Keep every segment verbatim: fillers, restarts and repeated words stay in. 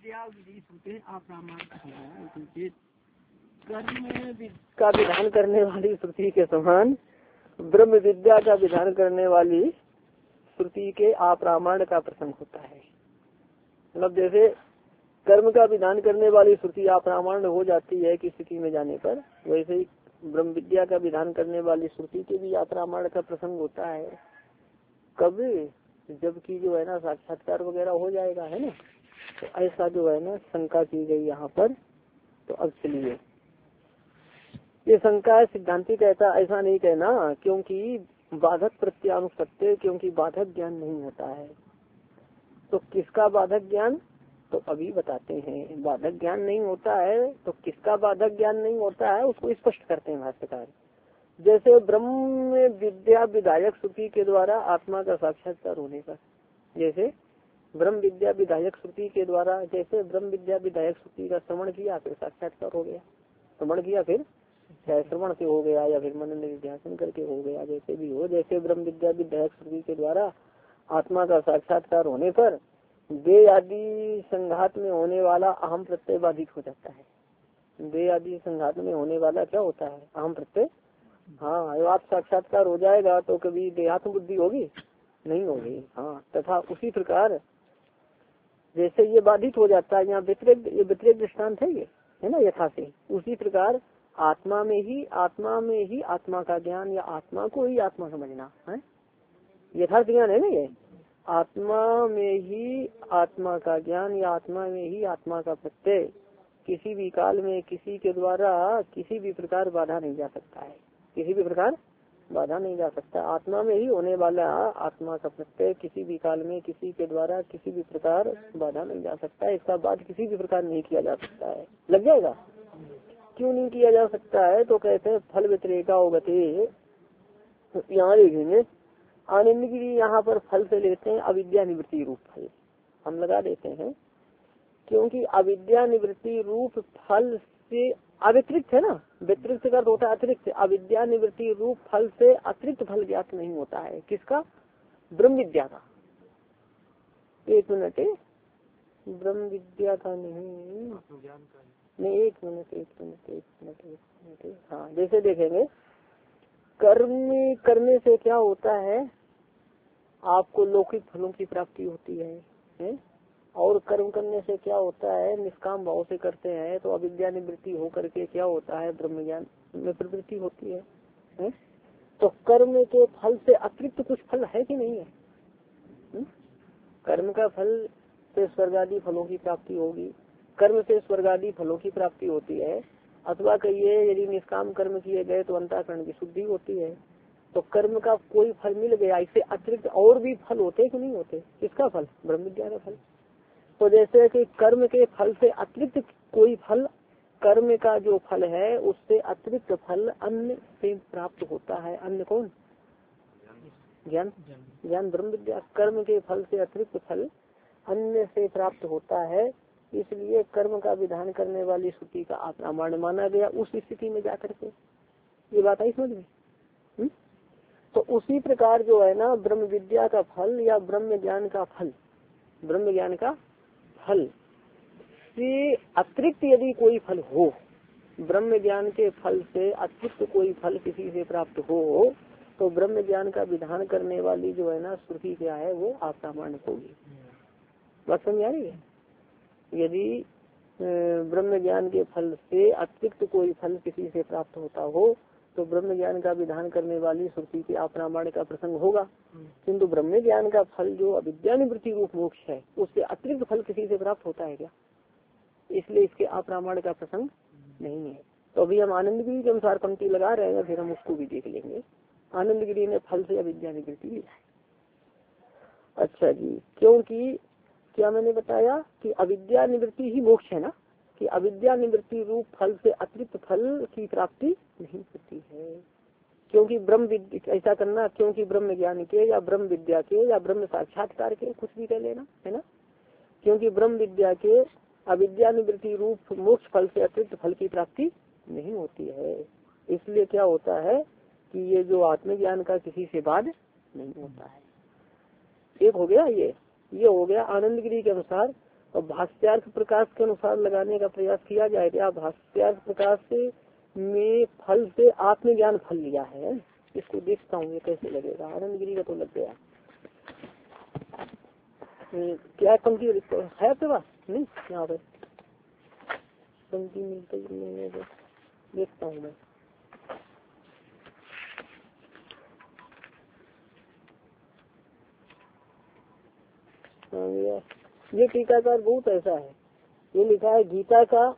विद्या विधि श्रुति अप्रामाणिक कर्म का विधान करने वाली श्रुति के समान ब्रह्म विद्या का विधान करने वाली श्रुति के अप्रामाण का प्रसंग होता है। मतलब जैसे कर्म का विधान करने वाली श्रुति अप्रामाण हो जाती है किसी स्थिति में जाने पर, वैसे ही ब्रह्म विद्या का विधान करने वाली श्रुति के भी अप्रामाण का प्रसंग होता है। कब? जबकि जो है ना साक्षात्कार वगैरह हो जाएगा, है ना। तो ऐसा जो है ना शंका की गई यहाँ पर। तो अब चलिए, ये शंका सिद्धांति कहता ऐसा नहीं कहना, क्योंकि बाधक प्रत्यानुपत्ति, क्योंकि बाधक ज्ञान नहीं होता है। तो किसका बाधक ज्ञान? तो अभी बताते हैं। बाधक ज्ञान नहीं होता है तो किसका बाधक ज्ञान नहीं होता है उसको स्पष्ट करते हैं भाष्यकार। जैसे ब्रह्म विद्या विधायक श्रुति के द्वारा आत्मा का साक्षात्कार होने पर, जैसे ब्रह्म विद्या विधायक श्रुति के द्वारा, जैसे ब्रह्म विद्या विधायक श्रुति का श्रवण किया फिर साक्षात्कार हो गया, श्रवण किया फिर चाहे श्रवण से हो गया या फिर मनन निध्यासन करके हो गया, जैसे भी हो। जैसे ब्रह्म विद्या विधायक श्रुति के द्वारा आत्मा का साक्षात्कार होने पर दे आदि संघात में होने वाला अहम प्रत्यय बाधित हो जाता है। दे आदि संघात में होने वाला क्या होता है? अहम प्रत्यय। हाँ, आप साक्षात्कार हो जाएगा तो कभी देहात्म बुद्धि होगी? नहीं होगी। हाँ, तथा उसी प्रकार जैसे ये बाधित हो जाता है, यहाँ व्यतिरिक्त, ये व्यतिरिक्त दृष्टांत है, ये है ना, यथा से। उसी प्रकार आत्मा में ही आत्मा में ही आत्मा का ज्ञान या आत्मा को ही आत्मा समझना है, यथार्थ ज्ञान है ना। ये आत्मा में ही आत्मा का ज्ञान या आत्मा में ही आत्मा का प्रत्यय किसी भी काल में किसी के द्वारा किसी भी प्रकार बाधा नहीं जा सकता है, किसी भी प्रकार बाधा नहीं जा सकता। आत्मा में ही होने वाला आत्मा का प्रत्यय किसी भी काल में किसी के द्वारा किसी भी प्रकार बाधा नहीं जा सकता है। इसका बाध किसी भी प्रकार नहीं किया जा सकता है। लग जाएगा? क्यों नहीं किया जा सकता है? तो कहते हैं फल व्यतिरेका होगते। यहाँ देखेंगे आनंद गिरी यहाँ पर फल से लेते हैं अविद्या निवृत्ति रूप फल, हम लगा देते हैं, क्योंकि अविद्या निवृत्ति रूप फल से अतिरिक्त है ना, व्यतिरिक्त का होता है अतिरिक्त। अविद्या निवृत्ति रूप फल से अतिरिक्त फल ज्ञात नहीं होता है। किसका? ब्रह्म विद्या का। एक मिनट, ब्रह्म विद्या का नहीं नहीं एक मिनट एक मिनट एक मिनट एक मिनट हाँ, जैसे देखेंगे कर्म करने से क्या होता है, आपको लौकिक फलों की प्राप्ति होती है, है? और कर्म करने से क्या होता है, निष्काम भाव से करते हैं तो अविद्या निवृत्ति होकर के क्या होता है, ब्रह्म ज्ञान में प्रवृत्ति होती है, है? तो कर्म के फल से अतिरिक्त कुछ फल है कि नहीं है? हुँ? कर्म का फल से स्वर्ग आदि फलों की प्राप्ति होगी, कर्म से स्वर्ग आदि फलों की प्राप्ति होती है। अथवा कहिए यदि निष्काम कर्म किए गए तो अंतःकरण की शुद्धि होती है। तो कर्म का कोई फल मिल गया, इससे अतिरिक्त और भी फल होते कि नहीं होते? किसका फल? ब्रह्म विद्या का फल। तो जैसे कि कर्म के फल से अतिरिक्त कोई फल, कर्म का जो फल है उससे अतिरिक्त फल अन्य से प्राप्त होता है। अन्य कौन? ज्ञान। ज्ञान ब्रह्म विद्या। कर्म के फल से अतिरिक्त फल अन्य से प्राप्त होता है, इसलिए कर्म का विधान करने वाली श्रुति का अप्रामाण माना गया उस स्थिति में जाकर के। ये बात आई समझ में? हुँ? तो उसी प्रकार जो है ना ब्रह्म विद्या का फल या ब्रह्म ज्ञान का फल, ब्रह्म ज्ञान का फल से अतिरिक्त यदि कोई फल हो, ब्रह्म ज्ञान के फल से अतिरिक्त कोई फल किसी से प्राप्त हो, तो ब्रह्म ज्ञान का विधान करने वाली जो है ना श्रुति क्या है, वो अप्रामाणिक होगी। बात समझ आ रही है? यदि ब्रह्म ज्ञान के फल से अतिरिक्त कोई फल किसी से प्राप्त होता हो तो ब्रह्म ज्ञान का विधान करने वाली श्रुति के अप्रामाण का प्रसंग होगा। किंतु ब्रह्म ज्ञान का फल जो अविद्या निवृत्ति रूप मोक्ष है उससे अतिरिक्त फल किसी से प्राप्त होता है क्या? इसलिए इसके अप्रामाण का प्रसंग नहीं है। तो अभी हम आनंद गिरी के अनुसार पंक्ति लगा रहे हैं, फिर हम उसको भी देख लेंगे। आनंद गिरी ने फल से अविद्या निवृत्ति लिया है। अच्छा जी, क्योंकि क्या मैंने बताया कि अविद्या निवृत्ति ही मोक्ष है ना, कि अविद्या निवृत्ति रूप फल से अतिरिक्त फल की प्राप्ति नहीं होती है। क्योंकि ब्रह्म विद्या ऐसा करना, क्योंकि ब्रह्म ज्ञान के या ब्रह्म विद्या के या ब्रह्म साक्षात्कार के, कुछ भी कह लेना, है ना। क्योंकि ब्रह्म विद्या के अविद्या निवृत्ति रूप मोक्ष फल से अतिरिक्त फल की प्राप्ति नहीं होती है, इसलिए क्या होता है कि ये जो आत्मज्ञान का किसी से बाध नहीं होता है। एक हो गया ये ये हो गया आनंद गिरी के अनुसार और भाष्यार्थ प्रकाश के अनुसार लगाने का प्रयास किया जाए। क्या भाष्यार्थ प्रकाश से में फल से आत्मज्ञान फल लिया है, इसको देखता हूँ ये कैसे लगेगा। आनंद गिरी का तो लग गया। क्या पंक्ति है आपके पास? नहीं, यहाँ पे पंक्ति मिलते नहीं, देखता हूँ मैं। ये टीकाकार बहुत ऐसा है, ये लिखा है गीता का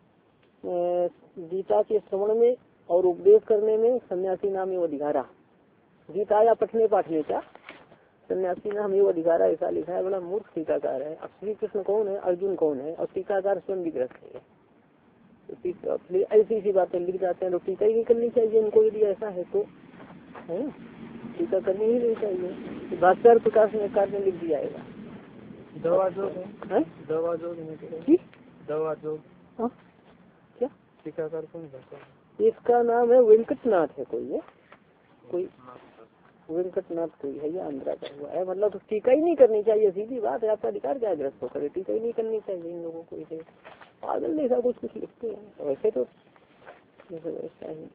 गीता के श्रवण में और उपदेश करने में सन्यासी नाम एवं अधिकारा। गीता या पठने पाठने का सन्यासी नाम एवं अधिकारा ऐसा लिखा है। बड़ा मूर्ख टीकाकार है। अब श्री कृष्ण कौन है, अर्जुन कौन है, और टीकाकार स्वयं विग्रस्त है। तो ऐसी ऐसी बातें लिख जाते हैं तो टीका ही नहीं करनी चाहिए इनको, यदि ऐसा है तो, है ना, टीका करनी ही नहीं चाहिए। भास्कर प्रकाश ने कार्य लिख दिया है। दवा जोग है, दवा जोग जी, दवा जोग क्या टीकाकार कौन है? इसका नाम है वेंकटनाथ है कोई है, कोई वेंकटनाथ कोई है, ये आंध्रा का हुआ है। मतलब तो टीका ही नहीं करनी चाहिए, सीधी बात है। आपका अधिकार क्या ग्रस्त होकर टीका ही नहीं करनी चाहिए इन लोगों को। इसे पागल जैसा कुछ कुछ लिखते हैं वैसे तो वैसा ही।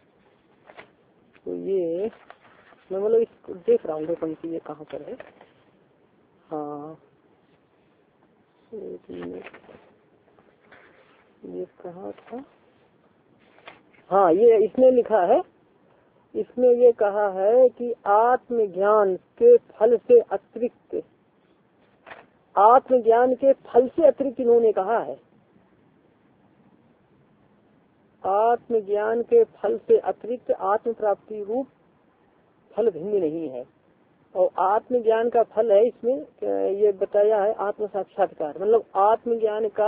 तो ये मैं मतलब इसको देख रहा हूँ पंक्ति ये कहाँ पर है। हाँ ये कहाँ था? हाँ ये इसमें लिखा है, इसमें ये कहा है कि आत्मज्ञान के फल से अतिरिक्त, आत्मज्ञान के फल से अतिरिक्त इन्होंने कहा है। आत्मज्ञान के फल से अतिरिक्त आत्म प्राप्ति रूप फल भिन्न नहीं है। और आत्मज्ञान का फल है इसमें ये बताया है आत्म साक्षात्कार। मतलब आत्मज्ञान का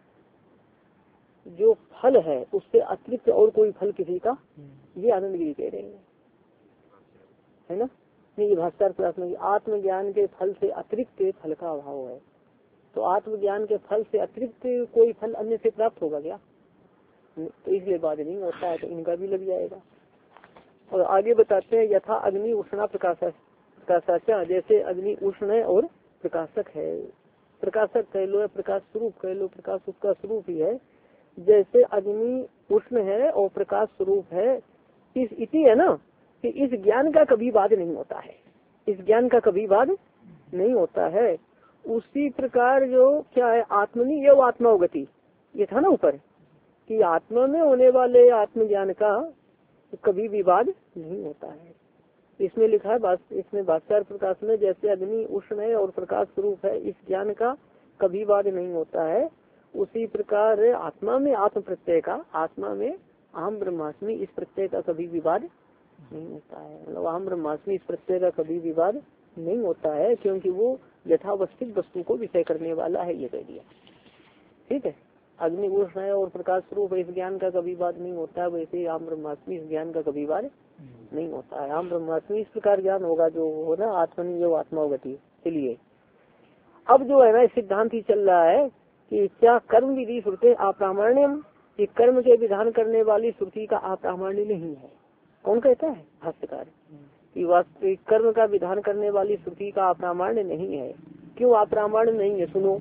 जो फल है उससे अतिरिक्त और कोई फल किसी का, ये आनंद गिरी कह रहे हैं, है ना। नहीं, भास्कर प्रकाश में आत्मज्ञान के फल से अतिरिक्त फल का अभाव है। तो आत्मज्ञान के फल से अतिरिक्त कोई फल अन्य से प्राप्त होगा क्या? तो इसलिए बात नहीं होता है, तो इनका भी लग जाएगा। और आगे बताते हैं यथा अग्नि उष्णा प्रकाशक प्रकाशाचा, जैसे अग्नि उष्ण है और प्रकाशक है। प्रकाशक कह लो या प्रकाश स्वरूप कह लो, प्रकाश उसका स्वरूप ही है। जैसे अग्नि उष्ण है और प्रकाश स्वरूप है, इस इति है ना कि इस ज्ञान का कभी बाद नहीं होता है, इस ज्ञान का कभी बाद नहीं होता है। उसी प्रकार जो क्या है आत्मनि एवं आत्मावगति, ये था ना ऊपर कि आत्मा में होने वाले आत्मज्ञान का कभी विवाद नहीं होता है। इसमें लिखा है, इसमें भाष्कर प्रकाश में जैसे अग्नि उष्ण है और प्रकाश स्वरूप है, इस ज्ञान का कभी वाद नहीं होता है। उसी प्रकार आत्मा में आत्म प्रत्यय का, आत्मा में अहम ब्रह्मास्मि इस प्रत्यय का कभी विवाद नहीं होता है। मतलब अहम ब्रह्मास्मि इस प्रत्यय का कभी विवाद नहीं होता है, क्योंकि वो यथावस्थित वस्तु को विषय करने वाला है, ये कह दिया। ठीक है, अग्नि उष्ण है और प्रकाश स्वरूप इस ज्ञान का कभी वाद नहीं होता है। वैसे ही आम ब्रह्मास्मि इस ज्ञान का कभी वाद नहीं होता है। आम ब्रह्मास्मि इस प्रकार ज्ञान होगा जो हो ना आत्मनि जो आत्मावगति के लिए। अब जो है ना सिद्धांत ही चल रहा है कि क्या कर्म विधि श्रुते अप्रामाण्यम, कि कर्म के विधान करने वाली श्रुति का अप्रामाण्य नहीं है। कौन कहता है? भाष्यकार। कि वास्तविक कर्म का विधान करने वाली श्रुति का अप्रामाण्य नहीं है। क्यों अप्रामाण्य नहीं है? सुनो,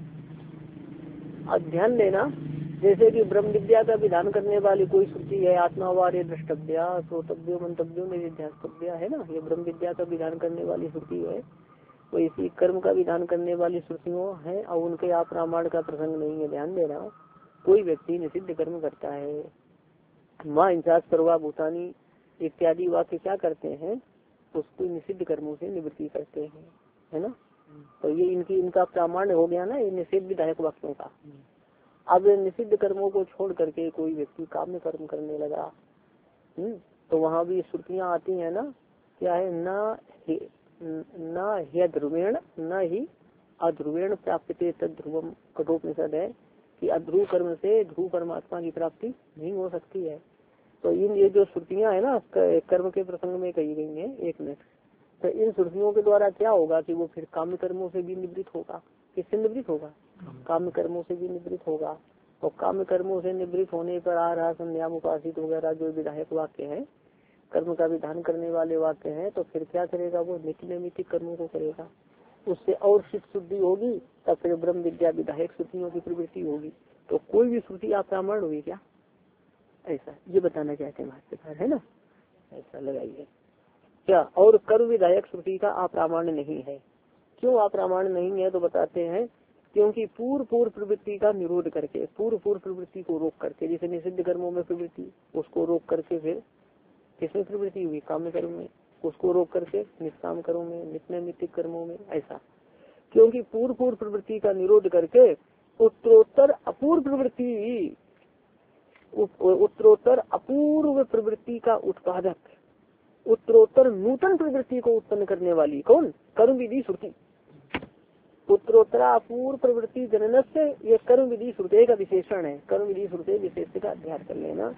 ध्यान देना। जैसे कि ब्रह्म विद्या का विधान करने वाली कोई श्रुति है, आत्मावार्य द्रष्टव्या श्रोतव्यो मंतव्यो निधिध्यास्तव्या, है ना, ये ब्रह्म विद्या का विधान करने वाली श्रुति है। तो इसी कर्म का विधान करने वाली श्रुतियों है और उनके आप रामायण का प्रसंग नहीं है। ध्यान देना, कोई व्यक्ति निषिद्ध कर्म करता है, माँ इंसास सर्वा भूतानी इत्यादि वाक्य क्या करते हैं, उसको निषिद्ध कर्मों से निवृत्ति करते हैं, है ना। तो ये इनकी इनका प्रामाण्य हो गया ना, ये निषिद्ध विधायक वाक्यों का। अब निषिद्ध कर्मों को छोड़ करके कोई व्यक्ति काम्य कर्म करने लगा, हम्म तो वहाँ भी श्रुतियाँ आती है ना, क्या है, न न ह्य ध्रुवेण न ही अध्रुवेण प्राप्यते तद ध्रुवम, कठोपनिषद है कि अध्रुव कर्म से ध्रुव परमात्मा की प्राप्ति नहीं हो सकती है। तो इन ये जो श्रुतियाँ है ना कर्म के प्रसंग में कही गई है, एक मिनट, तो इन श्रुतियों के द्वारा क्या होगा कि वो फिर काम्य कर्मों से भी निवृत्त होगा। किससे निवृत्त होगा? काम्य कर्मों से भी निवृत्त होगा। और काम्य कर्मों से निवृत्त होने पर आ रहा संध्याम उपासित वगैरह जो विधायक वाक्य है, कर्म का विधान करने वाले वाक्य हैं, तो फिर क्या करेगा वो? नित्य नैमित्तिक कर्मों को करेगा। उससे और चित्त शुद्धि होगी, तब फिर ब्रह्म विद्या विधायक श्रुतियों की प्रवृत्ति होगी। तो कोई भी श्रुति अप्रामाण होगी क्या, ऐसा ये बताना चाहते हैं भाष्यकार, है ना, ऐसा लगाइए क्या। और कर्म विधायक श्रुति का अप्रामाण्य नहीं है। क्यों अप्रामाण्य नहीं है, तो बताते हैं क्योंकि पूर्व पूर्व प्रवृत्ति का निरोध करके, पूर्व पूर्व प्रवृत्ति को रोक करके, जैसे निषिद्ध कर्मों में प्रवृत्ति उसको रोक करके फिर किसमें प्रवृत्ति हुई, काम्य कर्म में, उसको रोक करके निष्काम कर्मों में, नित्य नैमित्तिक कर्मों में, ऐसा। क्योंकि पूर्व पूर्व प्रवृत्ति का निरोध करके उत्तरोत्तर अपूर्व प्रवृत्ति, उत्तरोत्तर अपूर्व प्रवृत्ति का उत्पादक, उत्तरोत्तर नूतन प्रवृत्ति को उत्पन्न करने वाली कौन, कर्म विधि श्रुति। उत्तरोत्तरा अपूर्व प्रवृत्ति जनन से ये कर्म विधि श्रुति का विशेषण है। कर्म विधि श्रुति विशेष का अध्ययन कर लेना।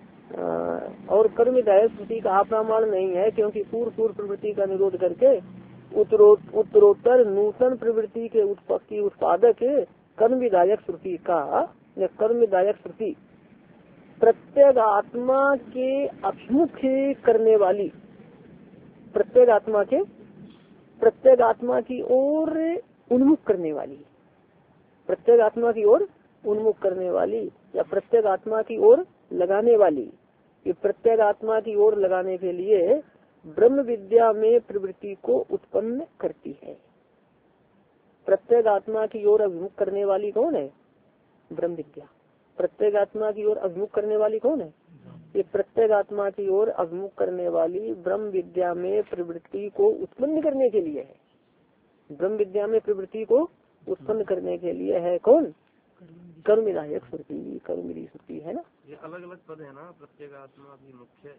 और कर्म विधायक श्रुति का अप्रामाण नहीं है, क्योंकि पूर्व पूर्व प्रवृत्ति का निरोध करके उत्तरोत्तर नूतन प्रवृत्ति के उत्पत्ति उत्पादक कर्म विधायक श्रुति का, कर्म विधायक श्रुति प्रत्येक आत्मा के अभिमुख करने वाली, प्रत्येक आत्मा के प्रत्येक आत्मा की ओर उन्मुख करने वाली, प्रत्येक आत्मा की ओर उन्मुख करने वाली या प्रत्येक आत्मा की ओर लगाने वाली, ये प्रत्येक आत्मा की ओर लगाने के लिए ब्रह्म विद्या में प्रवृत्ति को उत्पन्न करती है। प्रत्येक आत्मा की ओर अभिमुख करने वाली कौन है, ब्रह्म विद्या। प्रत्येक आत्मा की ओर अभिमुख करने वाली कौन है, ये प्रत्येक आत्मा की ओर अभिमुख करने वाली ब्रह्म विद्या में प्रवृत्ति को उत्पन्न करने के लिए है। ब्रह्म विद्या में प्रवृत्ति को उत्पन्न करने के लिए है कौन, कर्म विधायक श्रुति, कर्म विधि श्रुति, है ना। ये अलग अलग पद है ना, प्रत्येक आत्मा भी मुख्य,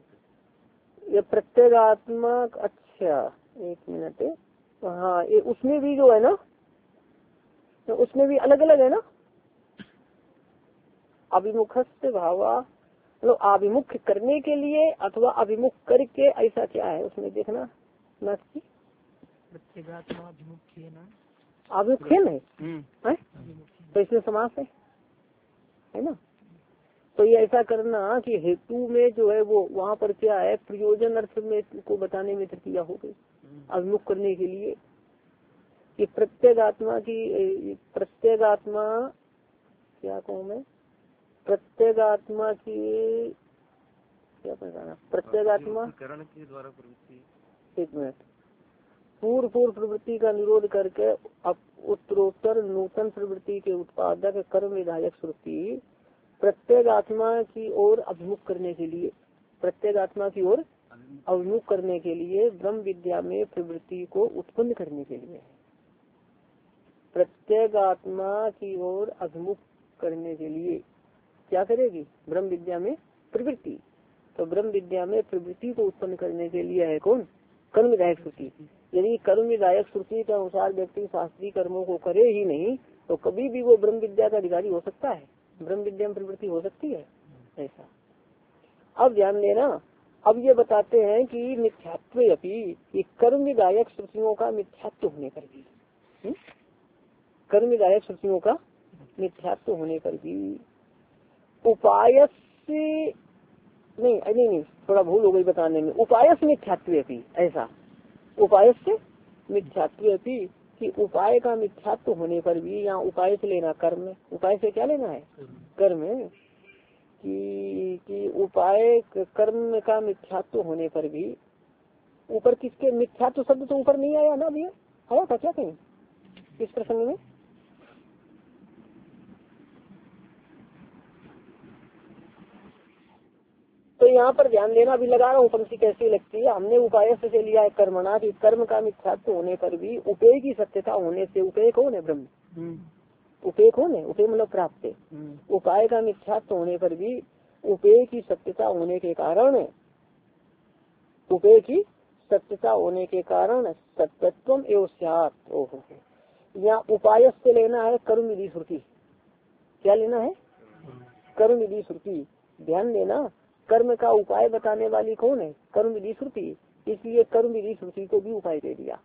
ये प्रत्येक आत्मा, अच्छा एक मिनट, हाँ ये उसमें भी जो है ना, तो उसमें भी अलग अलग है ना, अभिमुख से भावा, मतलब अभिमुख करने के लिए अथवा अभिमुख करके, ऐसा क्या है उसमें देखना ना, प्रत्येगात्मा अभिमुख है ना, अभिमुख है नहीं, तो इसमें समास है, है ना। तो ये ऐसा करना कि हेतु में जो है वो वहाँ पर क्या है, प्रयोजन अर्थ में को बताने में तृतीया हो गई, अभिमुख करने के लिए कि प्रत्येक आत्मा की, प्रत्येक आत्मा क्या कहूँ मैं, प्रत्येक आत्मा की क्या बताना, प्रत्येक आत्मा करण के द्वारा प्रवृत्ति, एक मिनट, पूर्व पूर्व प्रवृत्ति का निरोध करके अब उत्तरोत्तर नूतन प्रवृत्ति के उत्पादक कर्म विधायक श्रुति प्रत्येक आत्मा की ओर अभिमुख करने के लिए, प्रत्येक आत्मा की ओर अभिमुख करने के लिए ब्रह्म विद्या में प्रवृत्ति को उत्पन्न करने के लिए, प्रत्येक आत्मा की ओर अभिमुख करने के लिए क्या करेगी, ब्रह्म विद्या में प्रवृत्ति। तो ब्रह्म विद्या में प्रवृत्ति को उत्पन्न करने के लिए है कौन, कर्म विधायक श्रुति। यदि कर्म विधायक श्रुति के अनुसार व्यक्ति शास्त्रीय कर्मों को करे ही नहीं, तो कभी भी वो ब्रह्म विद्या का अधिकारी हो सकता है, ब्रह्म विद्या में प्रवृत्ति हो सकती है, ऐसा। अब ध्यान देना, अब ये बताते हैं कि मिथ्यात्व अपि, कर्म विधायक श्रुतियों का मिथ्यात्व होने पर भी, हुँ? कर्म विधायक श्रुतियों का मिथ्यात्व होने पर भी उपाय से नहीं नहीं नहीं थोड़ा भूल हो गई बताने में, उपाय से मिथ्यात्व अपि, ऐसा, उपाय से मिथ्यात्व अपि कि उपाय का मिथ्यात्व होने पर भी, यहाँ उपाय से लेना कर्म, उपाय से क्या लेना है, कर्म, कि कि उपाय कर्म का मिथ्यात्व होने पर भी, ऊपर किसके मिथ्यात्व शब्द तो ऊपर नहीं आया ना भैया, आया था क्या कहीं इस प्रसंग में, तो यहाँ पर ध्यान देना, अभी लगा रहा हूँ पंक्ति कैसी लगती है। हमने उपाय से लिया है कर्मणा की, कर्म का मिथ्यात्व होने पर भी उपेय की सत्यता होने से, उपेय कौन है, ब्रह्म, उपेय कौन है, उपेय मतलब प्राप्त, उपाय का मिथ्यात्व होने पर भी उपेय की सत्यता होने के कारण, उपेय की सत्यता होने के कारण सत्यत्वम एवं स्यात्, ओहो, यहाँ उपाय से लेना है कर्म विधि श्रुति, क्या लेना है, कर्म विधि श्रुति। ध्यान देना, कर्म का उपाय बताने वाली कौन है, कर्म विधि श्रुति, इसलिए कर्म विधि श्रुति को भी उपाय दे दिया।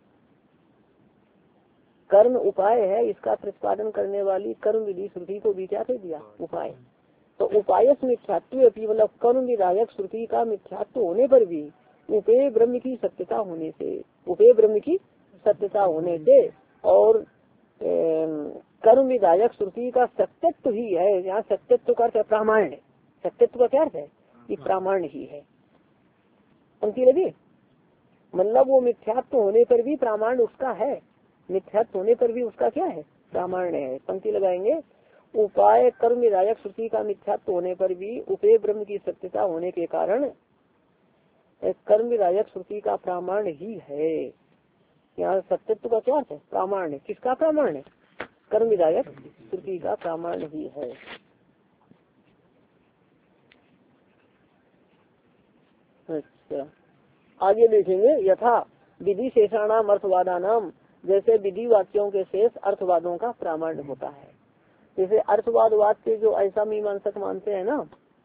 कर्म उपाय है, इसका प्रतिपादन करने वाली कर्म विधि श्रुति को भी क्या दे दिया, उपाय। तो उपाय से मिथ्यात्व मतलब कर्म विधायक श्रुति का मिथ्यात्व होने पर भी उपेय ब्रह्म की सत्यता होने से, उपेय ब्रह्म की सत्यता होने से और कर्म विधायक श्रुति का सत्यत्व ही है। यहाँ सत्यत्व का अर्थ है प्रामाण्य। सत्यत्व का क्या अर्थ है कि प्रामाण्य ही है। पंक्ति लगी, मतलब वो मिथ्यात्व होने पर भी प्रामाण्य उसका है, मिथ्यात्व होने पर भी उसका क्या है प्रामाण्य है। पंक्ति लगाएंगे, उपाय कर्म विधायक श्रुति का मिथ्यात्व होने पर भी उपेय ब्रह्म की सत्यता होने के कारण कर्म विधायक श्रुति का प्रामाण्य ही है। यहाँ सत्यत्व का क्या है प्रामाण्य, किसका प्रामाण्य, कर्म विधायक श्रुति का प्रामाण्य ही है। अच्छा आगे देखेंगे, यथा विधि शेषाणाम अर्थवादानाम, जैसे विधि वाक्यों के शेष अर्थवादों का प्रामाण्य होता है। जैसे अर्थवाद वाक्य जो ऐसा मीमांसक मानते हैं ना,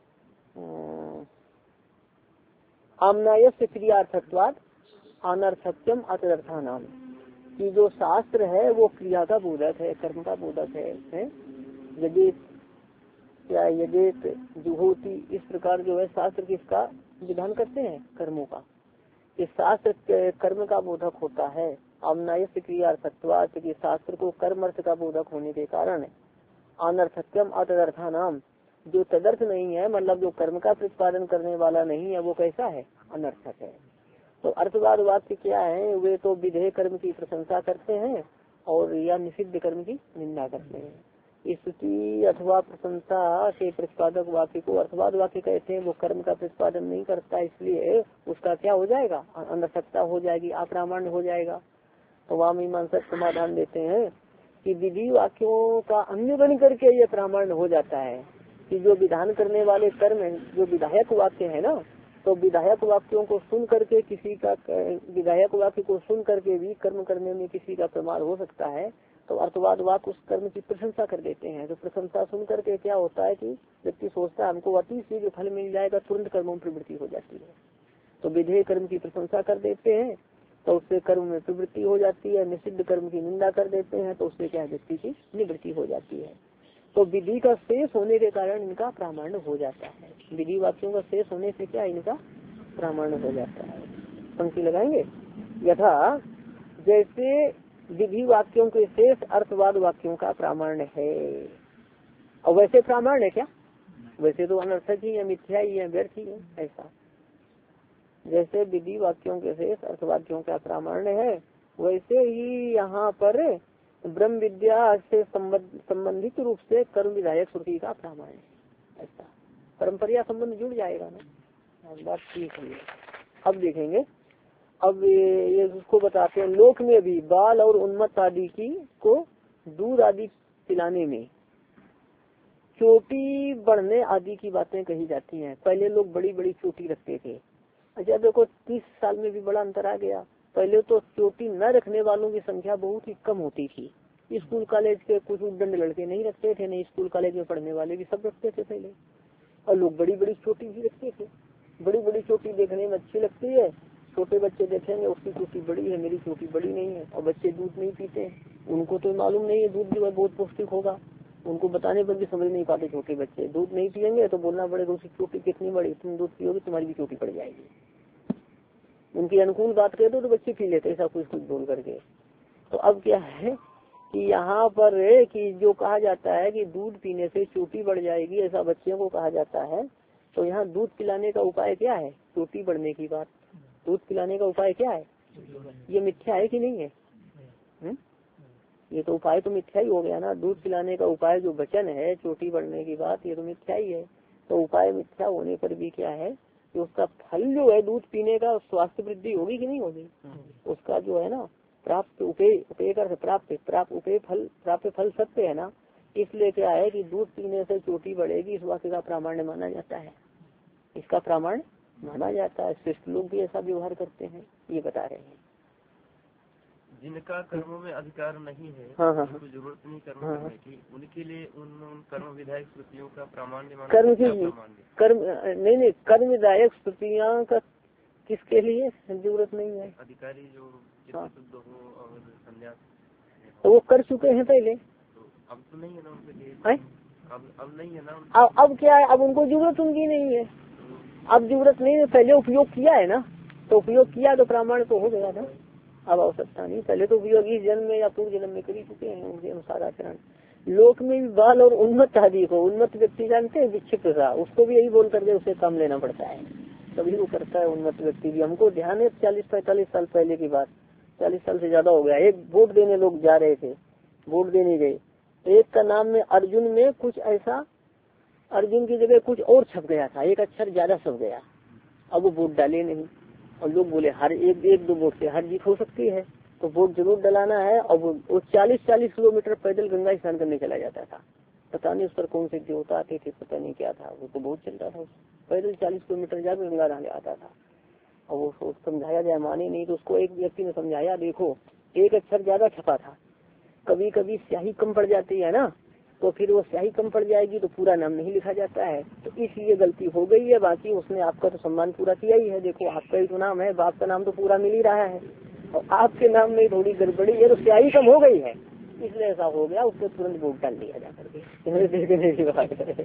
आमनायस्य क्रियार्थत्वाद अनर्थक्यम अतदर्थानाम, कि जो शास्त्र है वो क्रिया का बोधक है, कर्म का बोधक है, है? यदि क्या यदि जुहोती, इस प्रकार जो है शास्त्र किसका विधान करते हैं, कर्मों का। इस शास्त्र कर्म का बोधक होता है। आमनायस्य क्रियार्थत्वाद, कि शास्त्र को कर्म अर्थ का बोधक होने के कारण अनर्थक्यम अतदर्थानाम, जो तदर्थ नहीं है, मतलब जो कर्म का प्रतिपादन करने वाला नहीं है, वो कैसा है, अनर्थक है। तो अर्थवाद वाक्य क्या है, वे तो विधेय कर्म की प्रशंसा करते हैं और या निषिद्ध कर्म की निंदा करते हैं। स्तुति अथवा प्रशंसा के प्रतिपादक वाक्य को अर्थवाद वाक्य कहते हैं। वो कर्म का प्रतिपादन नहीं करता, इसलिए उसका क्या हो जाएगा, अनर्थकता हो जाएगी, अप्रामाण्य हो जाएगा। तो वहाँ मीमांसक समाधान देते हैं कि विधि वाक्यों का अन्य बन करके ये प्रामाण्य हो जाता है कि जो विधान करने वाले कर्म है, जो विधायक वाक्य है ना, तो विधायक वाक्यों को सुन करके किसी का, विधायक वाक्य को सुन करके भी कर्म करने में किसी का प्रमाद हो सकता है। तो अर्थवाद वाक्य उस कर्म की प्रशंसा कर देते हैं। तो प्रशंसा सुन करके क्या होता है कि व्यक्ति सोचता है हमको अति शीघ्र फल मिल जाएगा, तुरंत कर्मों में प्रवृत्ति हो जाती है। तो विधेय कर्म की प्रशंसा कर देते हैं तो उससे कर्म में प्रवृत्ति हो जाती है। निषिद्ध कर्म की निंदा कर देते हैं तो उससे क्या व्यक्ति की निवृत्ति हो जाती है। तो विधि का शेष होने के कारण इनका प्रामाण्य हो जाता है। विधि वाक्यों का शेष होने से क्या इनका प्रामाण्य हो जाता है। पंक्ति लगाएंगे, यथा जैसे विधि वाक्यों के शेष अर्थवाद वाक्यों का प्रामाण्य है। और वैसे प्रामाण्य है क्या, वैसे तो अनर्थक ही है, मिथ्या ही है, व्यर्थ ही है। ऐसा जैसे विधि वाक्यों के शेष अर्थवाक्यों का प्रामाण्य है, वैसे ही यहाँ पर ब्रह्म विद्या से संबंधित रूप से कर्म विधायक श्रुति का प्रामाण्य है। ऐसा परंपरा संबंध जुड़ जाएगा ना, बात ठीक है। अब देखेंगे, अब ये उसको बताते हैं, लोक में भी बाल और उन्मत्त आदि की को दूध आदि पिलाने में चोटी बढ़ने आदि की बातें कही जाती हैं। पहले लोग बड़ी बड़ी चोटी रखते थे। अच्छा देखो तीस साल में भी बड़ा अंतर आ गया। पहले तो चोटी न रखने वालों की संख्या बहुत ही कम होती थी। स्कूल कॉलेज के कुछ उद्दंड लड़के नहीं रखते थे, नहीं स्कूल कॉलेज में पढ़ने वाले भी सब रखते थे पहले। और लोग बड़ी बड़ी चोटी भी रखते थे। बड़ी बड़ी चोटी देखने में अच्छी लगती है। छोटे बच्चे देखेंगे उसकी चोटी बड़ी है, मेरी चोटी बड़ी नहीं है। और बच्चे दूध नहीं पीते, उनको तो मालूम नहीं है दूध जो है बहुत पौष्टिक होगा। उनको बताने पर भी समझ नहीं पाते। छोटे बच्चे दूध नहीं पियेंगे तो बोलना पड़ेगा उसकी चोटी कितनी बड़ी, तुम दूध पियोगे तुम्हारी भी चोटी पड़ जाएगी। उनकी अनुकूल बात कह दो तो बच्चे पी लेते ऐसा कुछ कुछ बोल करके। तो अब क्या है कि यहाँ पर कि जो कहा जाता है कि दूध पीने से चोटी बढ़ जाएगी, ऐसा बच्चों को कहा जाता है। तो यहाँ दूध पिलाने का उपाय क्या है, चोटी बढ़ने की बात। दूध पिलाने का उपाय क्या है, ये मिथ्या है कि नहीं है? हुँ? ये तो उपाय तो मिथ्या ही हो गया ना। दूध पिलाने का उपाय जो वचन है चोटी बढ़ने की बात, ये तो मिथ्या ही है। तो उपाय मिथ्या होने पर भी क्या है कि उसका फल जो है दूध पीने का, स्वास्थ्य वृद्धि होगी कि नहीं होगी, उसका जो है ना प्राप्त उपेय, उपेय कर प्राप्त प्राप्त उपेय फल प्राप्त फल सत्य है ना। इसलिए क्या है कि दूध पीने से चोटी बढ़ेगी, इस वाक्य का प्रामाण्य माना जाता है। इसका प्रामाण्य माना जाता है। श्रेष्ठ लोग भी ऐसा व्यवहार करते हैं, ये बता रहे हैं। जिनका कर्मों में अधिकार नहीं है, हाँ हाँ उनको जरूरत नहीं कर्म हाँ, करने की, उनके लिए उन, उन कर्म विधायक श्रुतियों का प्रामाण्य माना कर्म क्या की प्रामाण्य? कर्म नहीं नहीं कर्म विधायक श्रुतियाँ का किसके लिए जरूरत नहीं है? अधिकारी जो हाँ। शुद्ध हो और संन्यास, तो वो कर चुके हैं पहले, तो अब तो नहीं है ना उनके लिए। है? अब अब नहीं है ना। अब अब क्या है, अब उनको जरूरत उनकी नहीं है। अब जरूरत नहीं है, पहले उपयोग किया है ना, तो उपयोग किया तो प्रमाण तो हो गया ना। अब आवश्यकता नहीं, पहले तो उपयोग इस जन्म में या पूर्व जन्म में कर ही चुके हैं उनके अनुसार आचरण। लोक में भी बाल और उन्मत्त आदि को, उन्मत्त व्यक्ति जानते हैं विक्षिप्त था, उसको भी यही बोल करके उसे काम लेना पड़ता है, तभी वो करता है उन्मत्त व्यक्ति भी। हमको ध्यान है चालीस पैंतालीस साल पहले की बात, चालीस साल से ज्यादा हो गया, एक वोट देने लोग जा रहे थे, वोट देने गए, एक का नाम में अर्जुन में कुछ ऐसा, अर्जुन की जगह कुछ और छप गया था, एक अक्षर ज्यादा छप गया। अब वो वोट डाले नहीं, और लोग बोले हर एक एक दो वोट से हर जीत हो सकती है, तो वोट जरूर डलाना है। और वो चालीस चालीस किलोमीटर पैदल गंगा स्नान करने चला जाता था, पता नहीं उस पर कौन से देवता आते थे, पता नहीं क्या था, वो तो बहुत चलता था, पैदल चालीस किलोमीटर जाकर गंगा नहाने आता था। और वो समझाया जाए माने नहीं, तो उसको एक व्यक्ति ने समझाया, देखो एक अक्षर ज्यादा छपा था, कभी कभी स्याही कम पड़ जाती है ना, तो फिर वो स्याही कम पड़ जाएगी तो पूरा नाम नहीं लिखा जाता है, तो इसलिए गलती हो गई है। बाकी उसने आपका तो सम्मान पूरा किया ही है, देखो आपका ही तो नाम है, बाप का नाम तो पूरा मिल ही रहा है, और आपके नाम में थोड़ी गड़बड़ी है, तो स्याही कम हो गई है, इसलिए ऐसा हो गया, उसको तुरंत वोट डाल दिया जा करके, देखने की बात है।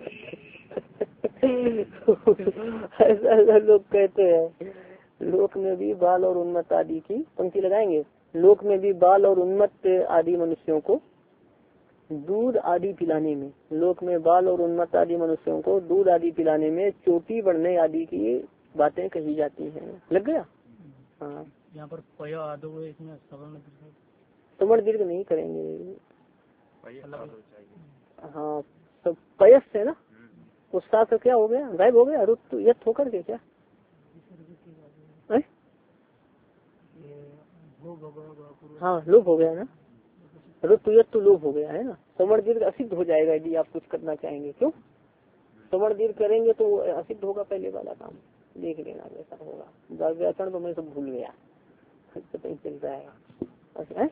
ऐसा ऐसा लोग कहते हैं। लोक में भी बाल और उन्मत्त आदि की पंक्ति लगाएंगे, लोक में भी बाल और उन्मत्त आदि मनुष्यों को दूध आदि पिलाने में, लोक में बाल और उन्मत्त आदि मनुष्यों को दूध आदि पिलाने में चोटी बढ़ने आदि की बातें कही जाती हैं। लग गया? हाँ, यहाँ पर पया आदो है, इसमें समण दीर्घ नहीं करेंगे। हाँ, तो पयस है ना, उसका तो क्या हो गया, गायब हो गया, रुत यथ होकर के क्या है? हाँ, लोप हो गया ना, रुत यथ तो लोप हो गया है ना, समण दीर्घ असिद्ध हो जाएगा यदि आप कुछ करना चाहेंगे। क्यों समण दीर्घ करेंगे तो असिद्ध होगा, पहले वाला काम देख लेना वैसा होगा। व्याकरण तो मैं सब भूल गया, पता नहीं चलता है। अच्छा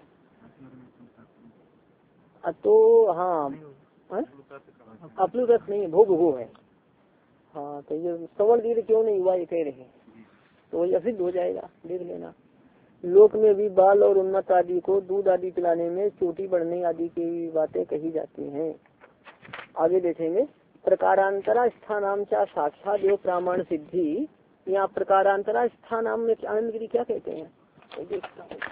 तो हाँ, अपलुत नहीं है, भोग हो है। हाँ, तो ये सवर्ण दीर्घ क्यों नहीं हुआ ये कह रहे हैं, तो ये असिद्ध हो जाएगा, देख लेना। लोक में भी बाल और उन्मत्त आदि को दूध आदि पिलाने में चोटी बढ़ने आदि की बातें कही जाती हैं। आगे देखेंगे, प्रकारांतरा स्थानाम चा साक्षात योग प्रामाण सिद्धि। यहाँ प्रकारांतरा स्थानाम में आनंद गिरी क्या कहते हैं, तो देखता हूँ।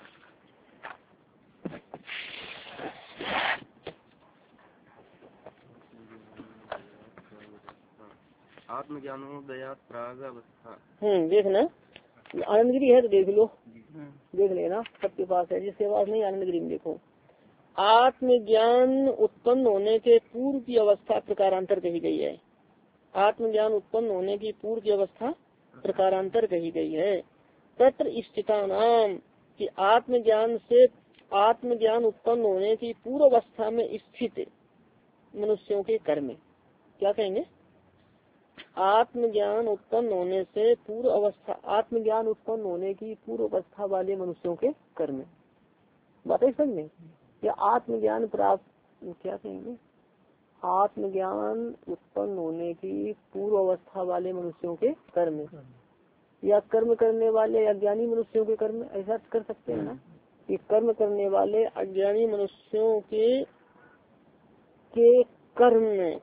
आत्मज्ञानोदयात प्राग अवस्था। हम्म देखना, आनंदगिरी है तो देख लो, देख लेना, सबके पास है, जिसके पास नहीं आनंदगिरी में देखो। आत्मज्ञान उत्पन्न होने के पूर्व की अवस्था प्रकारांतर कही गई है। आत्मज्ञान उत्पन्न होने की पूर्व की अवस्था प्रकारांतर कही गई है। तत्र स्थिता नाम कि आत्मज्ञान से आत्मज्ञान उत्पन्न होने की पूर्व अवस्था में स्थित मनुष्यों के कर्म, क्या कहेंगे, आत्मज्ञान उत्पन्न होने से पूर्व अवस्था, आत्मज्ञान उत्पन्न होने की पूर्व अवस्था वाले मनुष्यों के कर्म, बात है समझ में। या आत्मज्ञान प्राप्त, क्या कहेंगे, आत्मज्ञान उत्पन्न होने की पूर्व अवस्था वाले मनुष्यों के कर्म, या कर्म करने वाले अज्ञानी मनुष्यों के कर्म, ऐसा कर सकते हैं ना, कि कर्म करने वाले अज्ञानी मनुष्यों के के कर्म,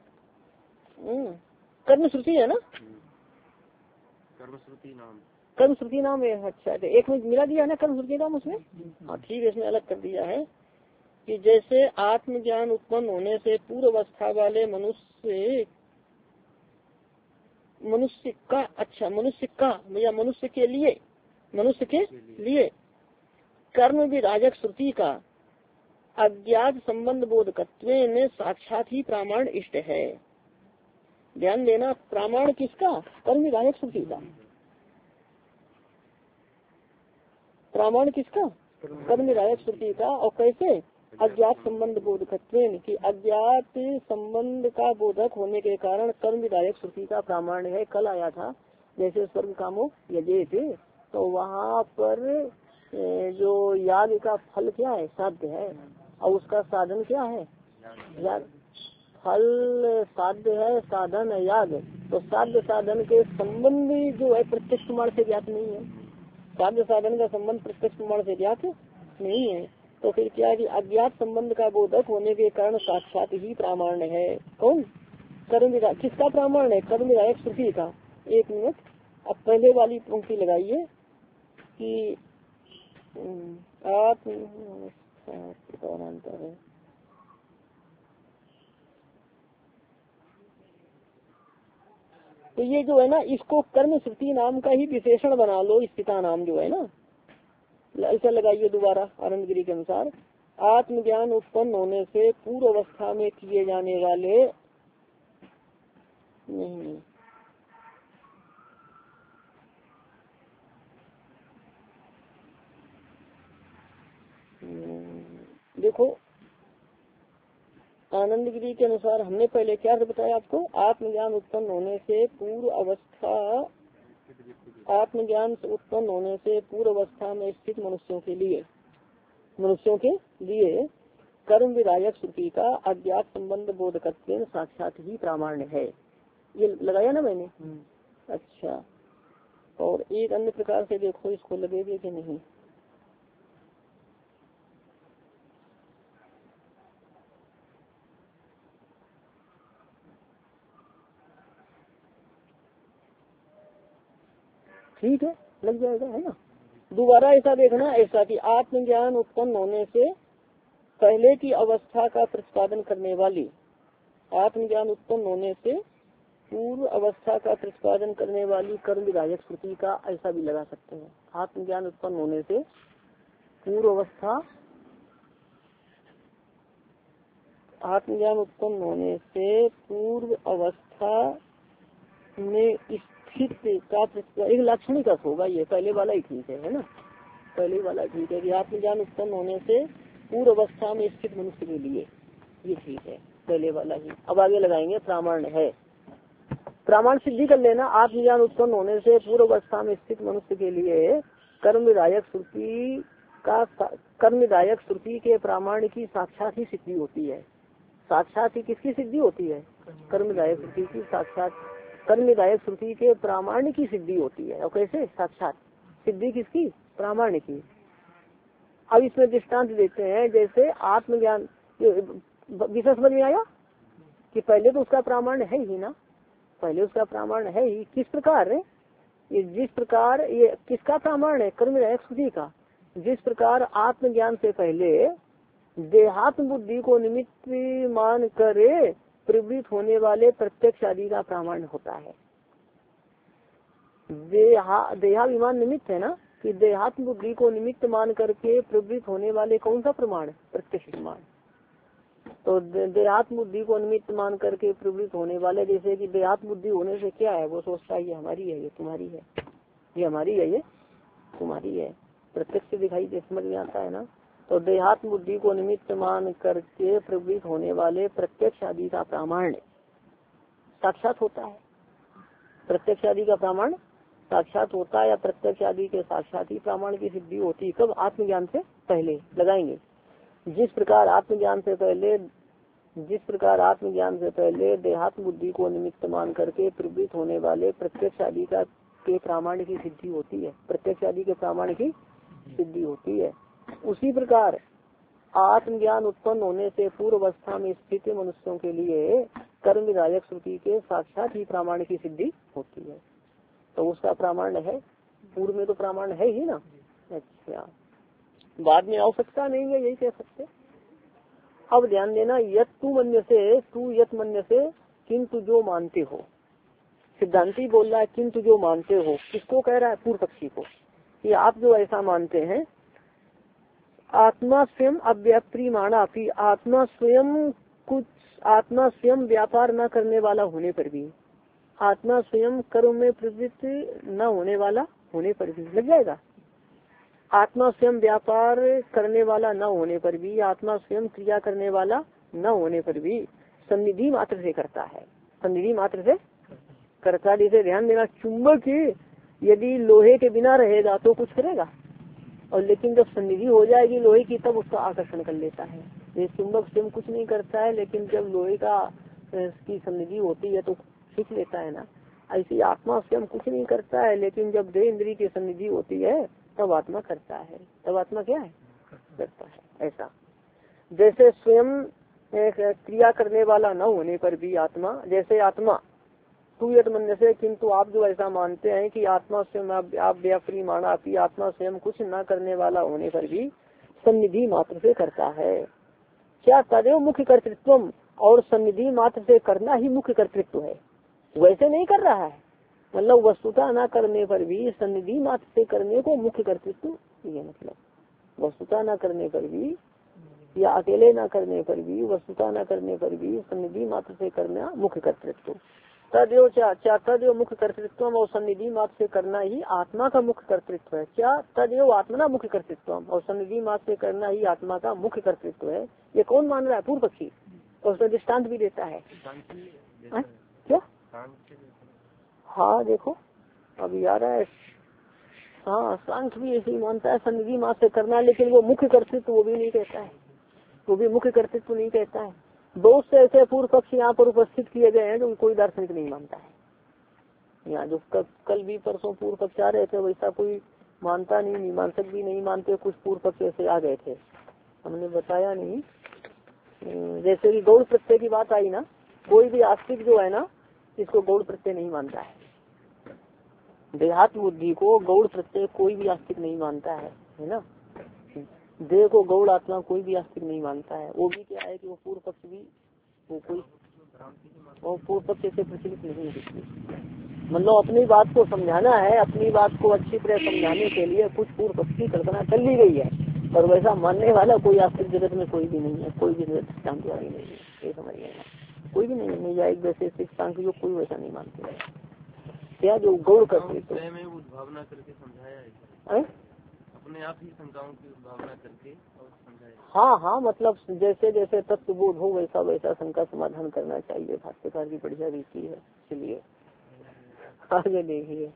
कर्म श्रुति है ना, कर्म श्रुति नाम, कर्म श्रुति नाम है। अच्छा, तो एक में मिला दिया है ना कर्म श्रुति नाम उसमें, हाँ ठीक है, इसमें अलग कर दिया है कि जैसे आत्मज्ञान उत्पन्न होने से पूर्व अवस्था वाले मनुष्य मनुष्य का, अच्छा मनुष्य का या मनुष्य के लिए, मनुष्य के लिए कर्म विराजक श्रुति का अज्ञात संबंध बोधकत्व में साक्षात ही प्रमाण इष्ट है। ध्यान देना, प्रमाण किसका, कर्म विधायक श्रुति का, प्रमाण किसका, कर्म विधायक श्रुति का। और कैसे, अज्ञात संबंध बोधकत्व की अज्ञात संबंध का बोधक होने के कारण कर्म विधायक श्रुति का प्रमाण है। कल आया था, जैसे स्वर्ग कामो यजेत, तो वहाँ पर जो याग का फल क्या है, साध्य है, और उसका साधन क्या है, याग। फल साध्य है, साधन है याग। तो साध्य साधन के संबंधी जो है प्रत्यक्ष प्रमाण से ज्ञात नहीं है, साध्य साधन का संबंध प्रत्यक्ष प्रमाण से ज्ञात नहीं है। तो फिर क्या है कि अज्ञात संबंध का बोधक होने के कारण साक्षात ही प्रमाण है। कौन, कर्म विधायक, किसका प्रमाण है, कर्म विधायक श्रुति का। एक मिनट, अब पहले वाली पंक्ति लगाइए कि आत्म कौन अंतर है। तो ये जो है ना, इसको कर्म श्रुति नाम का ही विशेषण बना लो। स्थिता नाम जो है ना, ऐसा लगाइए दोबारा आनंद गिरी के अनुसार, आत्मज्ञान उत्पन्न होने से पूर्व अवस्था में किए जाने वाले नहीं देखो, आनंद गिरी के अनुसार हमने पहले क्या बताया आपको, आत्मज्ञान उत्पन्न होने से पूर्व अवस्था, आत्मज्ञान उत्पन्न होने से पूर्व अवस्था में स्थित मनुष्यों के लिए मनुष्यों के लिए कर्म विधायक श्रुति का अज्ञात संबंध बोधकत्व साक्षात ही प्रामाण्य है। ये लगाया ना मैंने। अच्छा, और एक अन्य प्रकार से देखो इसको लगेगा कि नहीं। ठीक है, लग जाएगा, है ना। दोबारा ऐसा देखना, ऐसा कि आत्मज्ञान उत्पन्न होने से पहले की अवस्था का प्रतिपादन करने वाली, आत्मज्ञान उत्पन्न होने से पूर्व अवस्था का प्रतिपादन करने वाली कर्म विधायक श्रुति का ऐसा भी लगा सकते हैं। आत्मज्ञान उत्पन्न होने से पूर्व अवस्था, आत्मज्ञान उत्पन्न होने से पूर्व अवस्था में स्थित का एक लाक्षणिक अर्थ होगा। ये पहले वाला ही ठीक है, है ना, पहले वाला ठीक है कि आत्मज्ञान उत्पन्न होने से पूर्व अवस्था में स्थित मनुष्य के लिए, ये ठीक है, पहले वाला ही। अब आगे लगाएंगे प्रामाण्य है। प्रामाण्य सिद्धि कर लेना, आत्मज्ञान उत्पन्न होने से पूर्व अवस्था में स्थित मनुष्य के लिए कर्म विधायक श्रुति का, कर्म विधायक श्रुति के प्रामाण्य की साक्षात ही सिद्धि होती है। साक्षात ही किसकी सिद्धि होती है? कर्म विधायक श्रुति की साक्षात, कर्म विधायक श्रुति के प्रामाण्य की सिद्धि होती है। और कैसे साक्षात सिद्धि किसकी? प्रामाण्य की। अब इसमें दृष्टांत देते हैं, जैसे आत्मज्ञान, विषय समझ में आया कि पहले तो उसका प्रामाण्य है ही ना, पहले उसका प्रामाण्य है ही। किस प्रकार? ये जिस प्रकार, ये किसका प्रामाण्य है? कर्म विधायक श्रुति का। जिस प्रकार आत्मज्ञान से पहले देहात्म बुद्धि को निमित्त मान कर प्रवृत्त होने वाले प्रत्यक्ष आदि का प्रामाण्य होता है। देहा देहाभिमान निमित्त है ना, कि देहात्म बुद्धि को निमित्त मान करके प्रवृत्त होने वाले कौन सा प्रमाण? प्रत्यक्ष प्रमाण। तो देहात्म बुद्धि को निमित्त मान करके प्रवृत्त होने वाले, जैसे कि देहात्म बुद्धि होने से क्या है, वो सोचता है ये हमारी है, ये तुम्हारी है, ये हमारी है, ये तुम्हारी है, प्रत्यक्ष दिखाई दे, समझ में आता है ना। तो देहात्म बुद्धि को निमित्त मान करके प्रवृत्त होने वाले प्रत्यक्ष आदि का प्रामाण्य साक्षात होता है। प्रत्यक्ष आदि का प्रमाण साक्षात होता है, या प्रत्यक्ष आदि के साक्षात ही प्रमाण की सिद्धि होती है। कब? आत्मज्ञान से पहले। लगाएंगे, जिस प्रकार आत्मज्ञान से पहले जिस प्रकार आत्मज्ञान से पहले देहात्म बुद्धि को निमित्त मान करके प्रवृत्त होने वाले प्रत्यक्ष आदि का के प्रामाण्य की सिद्धि होती है, प्रत्यक्ष आदि के प्रामाण्य की सिद्धि होती है, उसी प्रकार आत्मज्ञान उत्पन्न होने से पूर्व अवस्था में स्थित मनुष्यों के लिए कर्म विधायक श्रुति के साक्षात ही प्रामाण्य की सिद्धि होती है। तो उसका प्रामाण्य है, पूर्व में तो प्रामाण्य है ही ना। अच्छा, बाद में आवश्यकता नहीं है, यही कह सकते। अब ध्यान देना, यत तू मन्य से, तू यत मन्य से, किंतु जो मानते हो। सिद्धांती बोल रहा है किंतु जो मानते हो, किसको कह रहा है? पूर्व पक्षी को, कि आप जो ऐसा मानते हैं, आत्मा स्वयं अव्याप्रियमाणा, आत्मा स्वयं कुछ, आत्मा स्वयं व्यापार न करने वाला होने पर भी, आत्मा स्वयं कर्म में प्रवृत्त न होने वाला होने पर भी, लग जाएगा। आत्मा स्वयं व्यापार करने वाला न होने पर भी, आत्मा स्वयं क्रिया करने वाला न होने पर भी सन्निधि मात्र से करता है, सन्निधि मात्र से करता। जैसे ध्यान देना, चुंबक यदि लोहे के बिना रहेगा तो कुछ करेगा, और लेकिन जब सन्निधि हो जाएगी लोहे की, तब उसका आकर्षण कर लेता है। ये चुंबक स्वयं कुछ नहीं करता है, लेकिन जब लोहे का की सन्निधि होती है तो खींच लेता है ना। ऐसी आत्मा स्वयं कुछ नहीं करता है, लेकिन जब देह इंद्री की सन्निधि होती है तब आत्मा करता है, तब आत्मा क्या है? करता है। ऐसा जैसे स्वयं क्रिया करने वाला न होने पर भी आत्मा, जैसे आत्मा तू यत मन से, किंतु आप जो ऐसा मानते हैं कि आत्मा स्वयं आप व्यापरी माना कि आत्मा स्वयं कुछ न करने वाला होने पर भी सन्निधि मात्र से करता है। क्या तदेव मुख्य कर्तृत्व, और सन्निधि मात्र से करना ही मुख्य कर्तृत्व है, वैसे नहीं कर रहा है। मतलब वस्तुता न करने पर भी सन्निधि मात्र से करने को मुख्य कर्तृत्व, ये मतलब वस्तुता न करने पर भी या अकेले न करने पर भी, वस्तुता न करने पर भी सन्निधि मात्र से करना मुख्य कर्तृत्व। तदेव क्या तदेव मुख्य कर्तृत्व, और सन्निधि मात्र से करना ही आत्मा का मुख्य कर्तृत्व है। क्या तदेव आत्मा मुख्य कर्तृत्व, और सन्निधि मात्र से करना ही आत्मा का मुख्य कर्तृत्व है। ये कौन मान रहा है? पूर्व पक्षी। और उसका दृष्टान्त भी देता है। आ? क्या? हाँ देखो अभी आ रहा है। हाँ सांख्य भी ऐसे ही मानता है, सन्निधि मात्र से करना, लेकिन वो मुख्य कर्तृत्व वो भी नहीं कहता है, वो भी मुख्य कर्तृत्व नहीं कहता है। बहुत से ऐसे पूर्व पक्ष यहाँ पर उपस्थित किए गए हैं जो कोई दार्शनिक नहीं मानता है। यहाँ जो कल भी परसों पूर्व पक्ष आ रहे थे वैसा कोई मानता नहीं, मीमांसक भी नहीं मानते। कुछ पूर्व पक्ष ऐसे आ गए थे, हमने बताया नहीं। जैसे कि गौड़ प्रत्यय की बात आई ना, कोई भी आस्तिक जो है ना इसको गौड़ प्रत्यय नहीं मानता है। देहात्म बुद्धि को गौड़ प्रत्यय कोई भी आस्तिक नहीं मानता है, है ना। देह को गौड़ आत्मा कोई भी आस्तिक नहीं मानता है। वो भी क्या है कि वो पूर्व पक्ष भी वो कोई वो पूर्व पक्ष से प्रचलित नहीं है। मतलब अपनी बात को समझाना है, अपनी बात को अच्छी तरह समझाने के लिए कुछ पूर्व पक्ष की कल्पना कर ली गई है, और वैसा मानने वाला कोई आस्तिक जगत में कोई भी नहीं है, कोई भी दृष्टांत वाली नहीं है। ये समझ लेना, कोई भी नहीं है। न्यायिक वैसे सिद्धांत जो कोई वैसा नहीं मानते हैं। क्या जो गौड़ करते तो उद्भावना करके समझाया है, अपने आप ही शंकाओं की उद्भावना करके और समझाया। हाँ हाँ मतलब जैसे जैसे तत्व बोध हो वैसा वैसा शंका समाधान करना चाहिए। भाष्यकार की बढ़िया रीति है। इसलिए आगे देखिए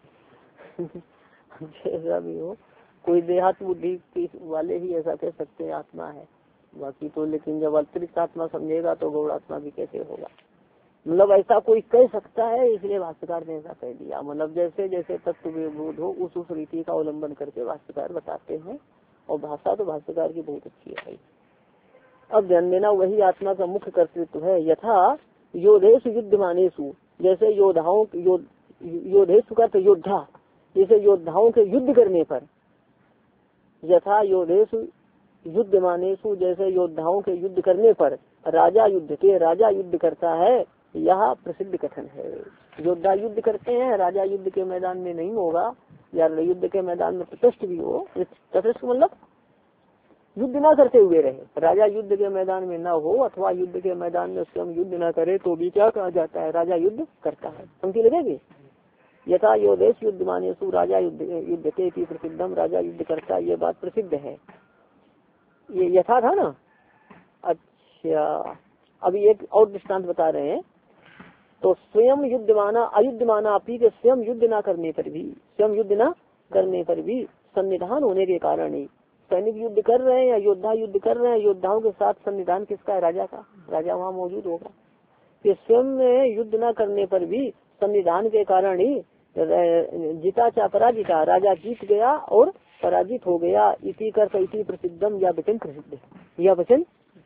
जैसा भी हो, कोई देहात बुद्धि वाले ही ऐसा कह सकते हैं आत्मा है, बाकी तो लेकिन जब अतिरिक्त आत्मा समझेगा तो गौड़ आत्मा भी कैसे होगा। मतलब ऐसा कोई कह सकता है, इसलिए भाष्यकार ने ऐसा कह दिया। मतलब जैसे जैसे तत्व बोध हो उस उस रीति का अवलंबन करके भाष्यकार बताते हैं, और भाषा तो भाष्यकार की बहुत अच्छी है। अब ध्यान देना, वही आत्मा का मुख्य कर्तृत्व है। यथा योधेश युद्धमानेषु, जैसे योद्धाओं योधेश का तो योद्धा, जैसे योद्धाओं के युद्ध करने पर। यथा योधेश युद्धमानेषु, जैसे योद्धाओं के युद्ध करने पर। राजा युद्ध के, राजा युद्ध करता है, यह प्रसिद्ध कथन है। योद्धा युद्ध करते हैं, राजा युद्ध के मैदान में नहीं होगा, या युद्ध के मैदान में तटस्थ भी हो। तटस्थ मतलब युद्ध ना करते हुए रहे, राजा युद्ध के मैदान में ना हो, अथवा युद्ध के मैदान में स्वयं युद्ध ना करे तो भी क्या कहा जाता है? राजा युद्ध करता है। पंक्ति लगेगी। यथा योधेश युद्ध मानेसु, राजा युद्ध युद्ध के प्रसिद्धम, राजा युद्ध करता, ये बात प्रसिद्ध है। ये यथा था ना। अच्छा अभी एक और दृष्टांत बता रहे हैं। तो स्वयं युद्धमाना अयुद्धमाना अपी के स्वयं युद्ध ना करने पर भी, स्वयं युद्ध ना करने पर भी सन्निधान होने के कारण ही, सैनिक युद्ध कर रहे हैं या योद्धा युद्ध कर रहे हैं, योद्धाओं के साथ सन्निधान किसका है? राजा का। राजा वहाँ मौजूद होगा। कि स्वयं में युद्ध न करने पर भी सन्निधान के कारण ही जीता चा पराजिता, राजा जीत गया और पराजित हो गया। इसी कर इसी प्रसिद्धम, या वचन प्रसिद्ध, यह वचन।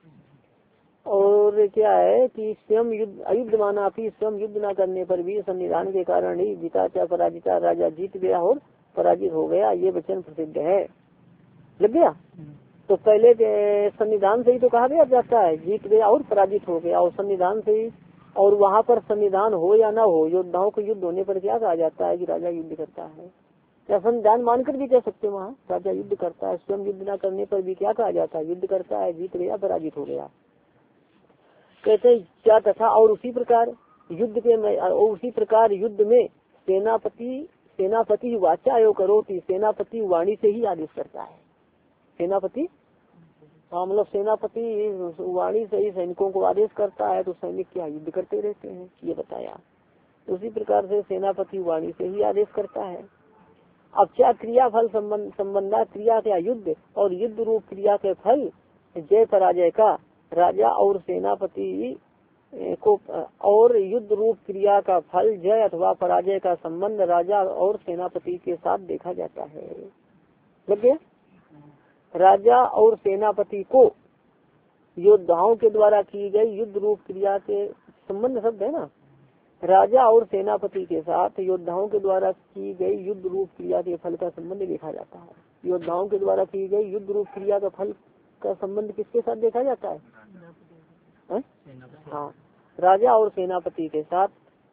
और क्या है कि स्वयं युद्ध अयुद्ध माना भी, स्वयं युद्ध न करने पर भी सन्निधान के कारण ही जीता चा पराजिता, राजा जीत गया और पराजित हो गया, ये वचन प्रसिद्ध है। लग गया। तो पहले के संविधान से ही तो कहा गया जाता है जीत गया और पराजित हो गया, और संविधान से ही। और वहाँ पर संविधान हो या ना हो, योद्धाओं के युद्ध होने पर क्या कहा जाता है कि राजा युद्ध करता है। क्या संविधान मानकर भी कह सकते हैं वहाँ राजा युद्ध करता है। स्वयं युद्ध न करने पर भी क्या कहा जाता है? युद्ध करता है, जीत गया, पराजित हो गया। कहते क्या तथा और उसी प्रकार युद्ध के और उसी प्रकार युद्ध में सेनापति सेनापति वाचा आयोग करो, सेनापति वाणी से ही आदेश करता है। सेनापति हाँ मतलब सेनापति वाणी से ही सैनिकों को आदेश करता है, तो सैनिक क्या युद्ध करते रहते हैं, ये बताया। उसी प्रकार से सेनापति वाणी से ही आदेश करता है। अब क्या क्रिया फल संबंध संबंधा क्रिया क्या युद्ध और युद्ध रूप क्रिया के फल जय पराजय का राजा और सेनापति को, और युद्ध रूप क्रिया का फल जय अथवा पराजय का संबंध राजा और सेनापति के साथ देखा जाता है। लग गया। राजा और सेनापति को योद्धाओं के द्वारा की गई युद्ध रूप क्रिया के संबंध शब्द है ना, राजा और सेनापति के साथ योद्धाओं के द्वारा की गई युद्ध रूप क्रिया के फल का संबंध देखा जाता है। योद्धाओं के द्वारा की गई युद्ध रूप क्रिया का फल का संबंध किसके साथ देखा जाता है? है? हाँ, राजा और सेनापति के साथ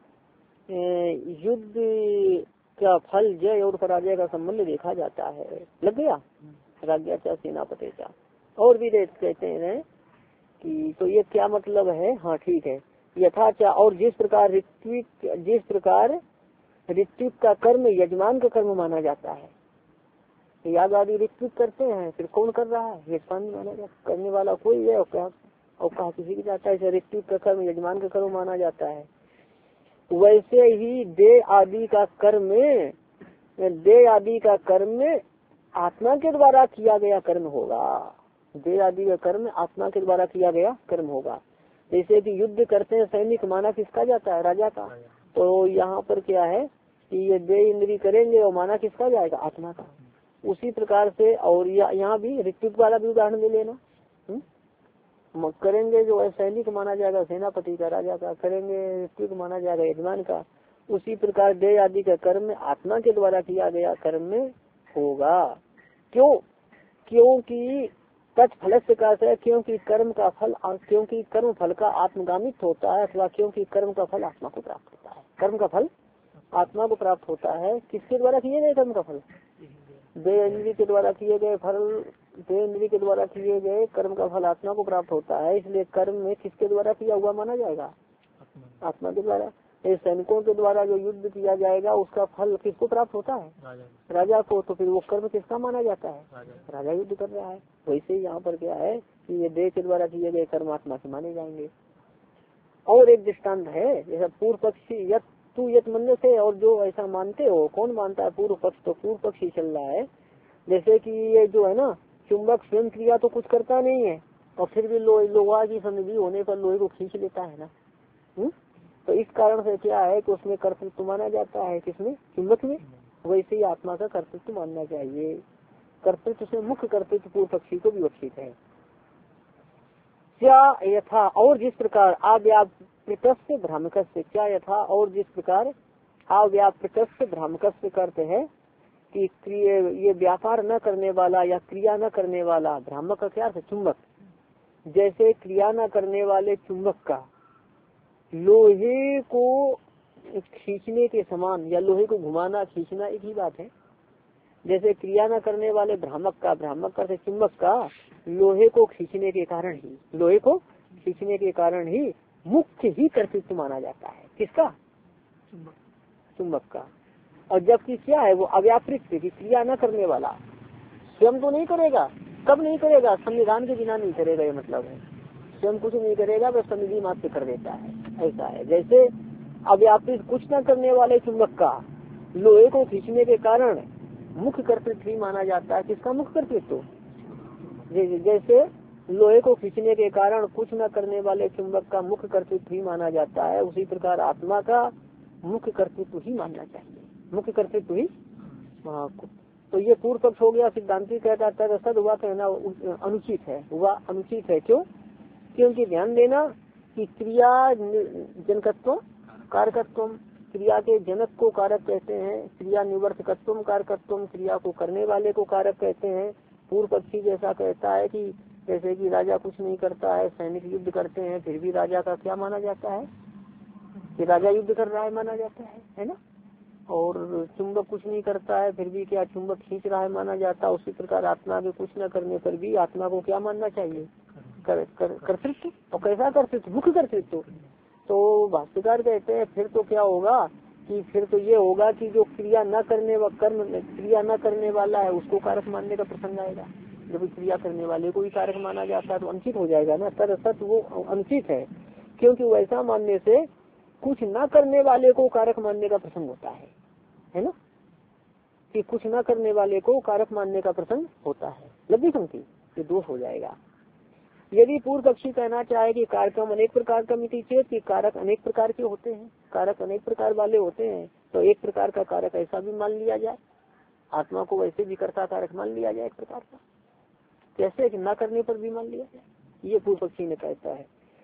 युद्ध का फल जय और पराजय का संबंध देखा जाता है। लग गया? राज्ञा चा सेनापति चा। और भी कहते हैं कि तो ये क्या मतलब है? हाँ ठीक है। यथाचा और जिस प्रकार ऋत्विक जिस प्रकार ऋत्विक का कर्म यजमान का कर्म माना जाता है। याग आदि ऋत्विक करते हैं, फिर कौन कर रहा है? यजमान माना जाता, करने वाला कोई है और क्या और कहा किसी की जाता है। ऋत्विक का कर्म यजमान का कर्म माना जाता है। वैसे ही दे आदि का कर्म दे आदि का कर्म आत्मा के द्वारा किया गया कर्म होगा। दे आदि का कर्म आत्मा के द्वारा किया गया कर्म होगा। जैसे कि युद्ध करते हैं सैनिक, माना किसका जाता है? राजा का। तो यहाँ पर क्या है कि ये दे इंद्री करेंगे और माना किसका जाएगा? आत्मा का। उसी प्रकार से और यहाँ भी ऋत्विक वाला भी उदाहरण ले लेना। हुँ? करेंगे जो है सैनिक माना जाएगा सेनापति का, राजा का। करेंगे ऋत्विक माना जाएगा यजमान का। उसी प्रकार दे आदि का कर्म आत्मा के द्वारा किया गया कर्म होगा। क्यों? क्योंकि तत्फल से का है, क्योंकि कर्म का फल क्योंकि कर्म फल का आत्मगामित होता है, अथवा क्योंकि कर्म का फल आत्मा को प्राप्त होता है। कर्म का फल आत्मा को प्राप्त होता है। किसके द्वारा किए गए कर्म का फल? दे इंद्रिय के द्वारा किए गए फल दे इंद्रिय के द्वारा किए गए कर्म का फल आत्मा को प्राप्त होता है। इसलिए कर्म में किसके द्वारा किया हुआ माना जाएगा? आत्मा के द्वारा। सैनिकों के द्वारा जो युद्ध किया जाएगा उसका फल किसको प्राप्त होता है? राजा, राजा को। तो फिर वो कर्म किसका माना जाता है? राजा, राजा युद्ध कर रहा है। वैसे यहाँ पर क्या है कि ये देह के द्वारा किए गए कर्म आत्मा से माने जाएंगे। और एक दृष्टांत है, जैसा पूर्व पक्षी यत तू यत मन से, और जो ऐसा मानते हो, कौन मानता है? पूर्व पक्ष। तो पूर्व पक्षी चल रहा है जैसे कि ये जो है ना चुंबक स्वयं क्रिया तो कुछ करता नहीं है और फिर भी लो, लोहा की संधि होने पर लोहे को खींच लेता है ना। हुँ? तो इस कारण से क्या है कि उसमें कर्तृत्व माना जाता है। किसमें? चुंबक में। वैसे ही आत्मा का कर्तृत्व मानना चाहिए। कर्तृत्व से मुख्य कर्तृत्व पूर्व पक्षी को विवक्षित है। क्या यथा और जिस प्रकार अव्यापृत भ्रामक से क्या यथा और जिस प्रकार अव्यापृत भ्रामक से करते हैं कि ये व्यापार न करने वाला या क्रिया न करने वाला, भ्रामक का क्या है? चुंबक। जैसे क्रिया न करने वाले चुंबक का लोहे को खींचने के समान, या लोहे को घुमाना खींचना एक ही बात है। जैसे क्रिया न करने वाले भ्रामक का भ्रामक का चुंबक का लोहे को खींचने के कारण ही लोहे को खींचने के कारण ही मुख्य ही कर्तृत्व माना जाता है। किसका? चुंबक, चुंबक का। और जबकि क्या है वो अव्यापृत की क्रिया न करने वाला, स्वयं तो नहीं करेगा। कब नहीं करेगा? संविधान के बिना नहीं करेगा। ये मतलब है स्वयं कुछ नहीं करेगा, बस संविधि मात्र कर देता है। ऐसा है। जैसे अव्यापृत कुछ न करने वाले चुंबक का लोहे को खींचने के कारण मुख्य कर्तृत्व ही माना जाता है। किसका मुख्य कर्तृत्व? जैसे लोहे को खींचने के कारण कुछ न करने वाले चुंबक का मुख्य कर्तृत्व ही माना जाता है, उसी प्रकार आत्मा का मुख्य कर्तृत्व ही मानना चाहिए। मुख्य कर्तृत्व ही। तो ये पूर्व पक्ष हो गया। सिद्धांति कहता है सद हुआ कहना अनुचित है। हुआ अनुचित है। क्यों? क्योंकि ध्यान देना कि क्रिया जनकत्व कारकत्व, क्रिया के जनक को कारक कहते हैं। क्रिया निवर्तकत्व कारकत्व, क्रिया को करने वाले को कारक कहते हैं। पूर्व पक्षी जैसा कहता है कि जैसे कि राजा कुछ नहीं करता है, सैनिक युद्ध करते हैं, फिर भी राजा का क्या माना जाता है? कि राजा युद्ध कर रहा है माना जाता है, है ना। और चुंबक कुछ नहीं करता है, फिर भी क्या चुंबक खींच रहा है माना जाता है। उसी प्रकार आत्मा के कुछ न करने पर भी आत्मा को क्या मानना चाहिए? कर, कर, कर्तृत्व। और कैसा कर्तृत्व? मुख्य कर्तृत्व। तो भाष्यकार कहते हैं फिर तो क्या होगा कि फिर तो ये होगा कि जो क्रिया न करने व कर्म क्रिया न करने वाला है उसको कारक मानने का प्रसंग आएगा। जब क्रिया करने वाले को ही कारक माना जाता है तो अनुचित हो जाएगा ना। सर सत वो अनुचित है, क्योंकि वैसा मानने से कुछ न करने वाले को कारक मानने का प्रसंग होता है, है ना। कि कुछ न करने वाले को कारक मानने का प्रसंग होता है। लंबी पंक्ति, ये दोष हो जाएगा। यदि पूर्व पक्षी कहना चाहे कि कारकम अनेक प्रकार का मिति चेत कि कारक अनेक प्रकार के होते हैं, कारक अनेक प्रकार वाले होते हैं, तो एक प्रकार का कारक ऐसा भी मान लिया जाए, आत्मा को वैसे भी कर्ता कारक मान लिया जाए एक प्रकार का। कैसे? कि न करने पर भी मान लिया जाए। ये पूर्व पक्षी ने कहता है।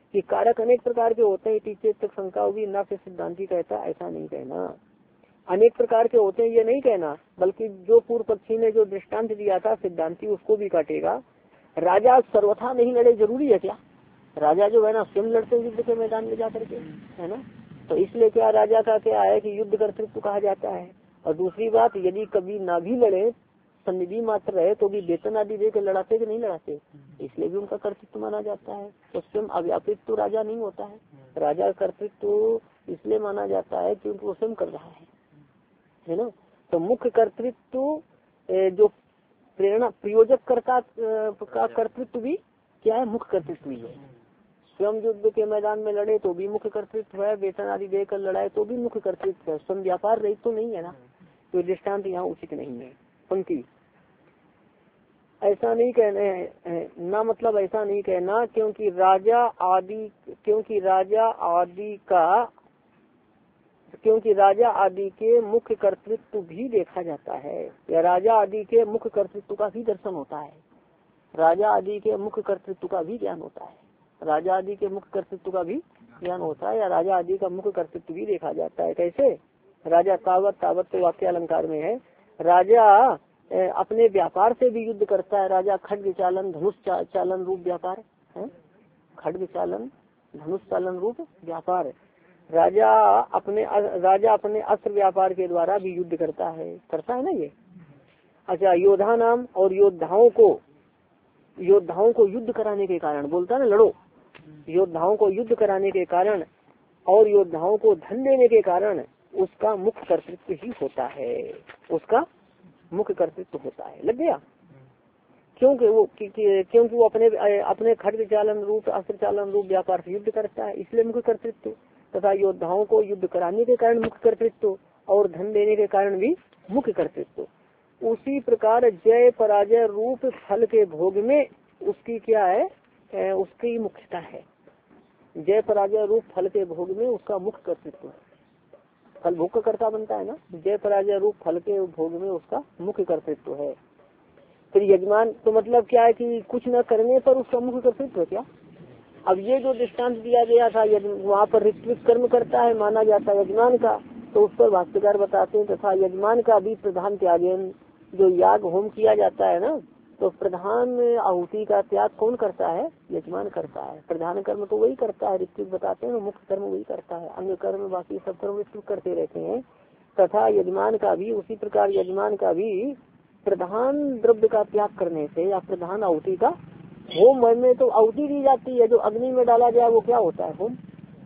कि कारक अनेक प्रकार के होते हैं, टीचे तक शंका होगी ना फिर सिद्धांति कहता ऐसा नहीं कहना। अनेक प्रकार के होते हैं ये नहीं कहना, बल्कि जो पूर्व पक्षी ने जो दृष्टांत दिया था सिद्धांति उसको भी काटेगा। राजा सर्वथा नहीं लड़े जरूरी है क्या? राजा जो है ना स्वयं लड़ते युद्ध के मैदान में जाकर के, है ना। तो इसलिए क्या राजा का क्या है कि युद्ध कर्तृत्व कहा जाता है। और दूसरी बात, यदि कभी ना भी लड़े, सन्निधि मात्र रहे, तो भी वेतन आदि देकर लड़ाते कि नहीं लड़ाते, इसलिए भी उनका कर्तृत्व माना जाता है। तो स्वयं अव्यापित तो राजा नहीं होता है। राजा कर्तृत्व इसलिए माना जाता है क्योंकि वो स्वयं कर रहा है, है ना। तो मुख्य कर्तृत्व जो प्रेरणा प्रयोजक करता का कर्तृत्व भी क्या है, मुख्य कर्तृत्व ही है। स्वयं युद्ध के मैदान में लड़े तो भी मुख्य कर्तृत्व है, वेतन आदि देकर लड़ाए तो भी मुख्य कर्तृत्व है। स्वयं व्यापार रहित तो नहीं है ना, तो दृष्टांत यहाँ उचित नहीं है। पंक्ति ऐसा नहीं कहने ना, मतलब ऐसा नहीं कहना क्योंकि राजा आदि क्योंकि राजा आदि का क्योंकि राजा आदि के मुख्य कर्तृत्व भी देखा जाता है, या राजा आदि के मुख्य कर्तृत्व का भी दर्शन होता है। राजा आदि के मुख्य कर्तृत्व का भी ज्ञान होता है, राजा आदि के मुख्य कर्तृत्व का भी ज्ञान होता है, या राजा आदि का मुख्य कर्तृत्व भी देखा जाता है। कैसे? राजा तावत, तावत तो वाक्य अलंकार में है। राजा अपने व्यापार से भी युद्ध करता है। राजा खड्ग चालन धनुष चा, चालन रूप व्यापार है, खड्ग चालन धनुष चालन रूप व्यापार। राजा अपने राजा अपने अस्त्र व्यापार के द्वारा भी युद्ध करता है करता है ना ये। अच्छा, योद्धा नाम और योद्धाओं को योद्धाओं को युद्ध कराने के कारण बोलता है ना, लड़ो। योद्धाओं को युद्ध कराने के कारण और योद्धाओं को धन देने के कारण उसका मुख्य कर्तृत्व ही होता है, उसका मुख्य कर्तृत्व होता है। लग गया? क्योंकि वो क्योंकि वो अपने अपने खड्ग चालन रूप अस्त्र चालन रूप व्यापार से युद्ध करता है, इसलिए मुख्य कर्तृत्व। तथा योद्धाओं को युद्ध कराने के कारण मुख्य कर्तृत्व और धन देने के कारण भी मुख्य कर्तृत्व। उसी प्रकार जय पराजय रूप फल के भोग में उसकी क्या है, उसकी मुख्यता है। जय पराजय रूप फल के भोग में उसका मुख्य कर्तृत्व है, फल भोग का कर्ता बनता है ना। जय पराजय रूप फल के भोग में उसका मुख्य कर्तृत्व है। फिर यजमान तो मतलब क्या है कि कुछ न करने पर उसका मुख्य कर्तृत्व है क्या? अब ये जो दृष्टांत दिया गया था, वहाँ पर ऋत्विक कर्म करता है माना जाता है यजमान का, तो उस पर भाष्यकार बताते हैं तथा यजमान का भी प्रधान त्यागन, जो याग होम किया जाता है ना, तो प्रधान आहुति का त्याग कौन करता है? यजमान करता है। प्रधान कर्म तो वही करता है, ऋत्विक बताते हैं ना, मुख्य कर्म वही करता है, अन्य कर्म बाकी सब कर्म ऋत्विक करते रहते हैं। तथा यजमान का भी उसी प्रकार यजमान का भी प्रधान द्रव्य का त्याग करने से या प्रधान आहुति का होम में तो आहुति दी जाती है, जो अग्नि में डाला जाए वो क्या होता है? होम।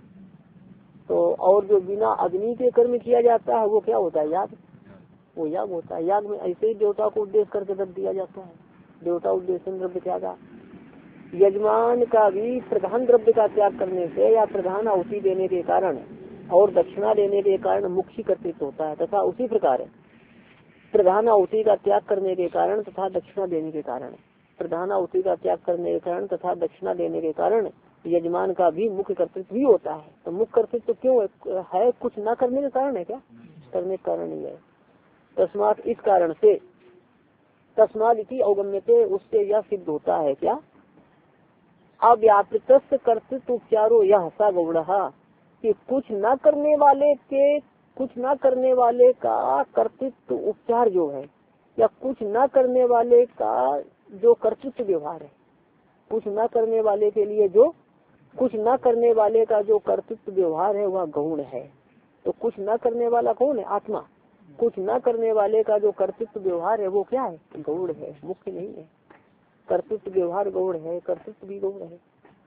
तो और जो बिना अग्नि के कर्म किया जाता है वो क्या होता है? याग। वो याग होता है। याग में ऐसे ही देवता को उद्देश्य करके द्रव्य दिया जाता है, देवता उद्देश्य द्रव्य त्यागा। यजमान का भी प्रधान द्रव्य का त्याग करने से या प्रधान आहुति देने के कारण और दक्षिणा देने के कारण मुख्य कर्तृत्व होता है। तथा उसी प्रकार प्रधान आहुति का त्याग करने के कारण तथा दक्षिणा देने के कारण प्रधान आहुति का त्याग करने के कारण तथा दक्षिणा देने के कारण यजमान का भी मुख्य कर्तृत्व ही होता है। तो मुख्य कर्तृत्व क्यों है? कुछ न करने के कारण है क्या? करने के कारण ही है। तस्मात इस कारण से, तस्मात इति अवगम्यते उससे यह सिद्ध होता है क्या? अव्यापृत कर्तृत्व उपचारो यह सा गौड़ा, कि कुछ न करने वाले के कुछ न करने वाले का कर्तृत्व उपचार जो है, या कुछ न करने वाले का जो कर्तृत्व व्यवहार है, कुछ न करने वाले के लिए जो कुछ न करने वाले का जो कर्तृत्व व्यवहार है वह गौण है। तो कुछ न करने वाला कौन है? आत्मा। कुछ न करने वाले का जो कर्तृत्व व्यवहार है वो क्या है? गौण है, मुख्य नहीं है। कर्तृत्व व्यवहार गौण है, कर्तृत्व भी गौण है।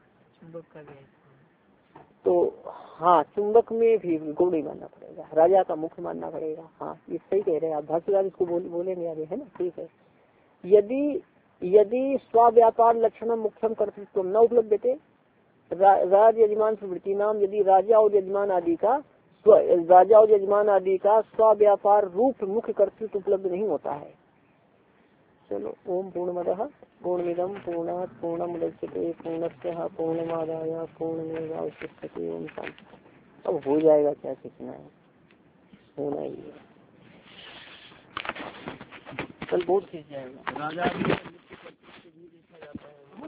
तो हाँ, चुंबक में भी गौण ही मानना पड़ेगा, राजा का मुख्य मानना पड़ेगा। हाँ, ये सही कह रहे हैं आप, भाष्यकार इसको बोल, बोलेंगे आगे, है ना। ठीक है। यदि यदि स्वाव्यापार लक्षण मुख्यम कर्तृत्व न उपलब्ध थे, राज यजमान प्रवृत्ति नाम, यदि राजा और यजमान आदि का राजा और यजमान आदि का स्वाव्यापार रूप मुख्य कर्तृत्व उपलब्ध नहीं होता है। चलो, ओम पूर्णमदः पूर्णमिदं पूर्णात् पूर्णमुदच्यते पूर्णस्य पूर्णमादाय पूर्णमेवावशिष्यते। ओम शांति। अब हो जाएगा, क्या सीखना है, होना ही है। कल बहुत खींच जाएगा। राजा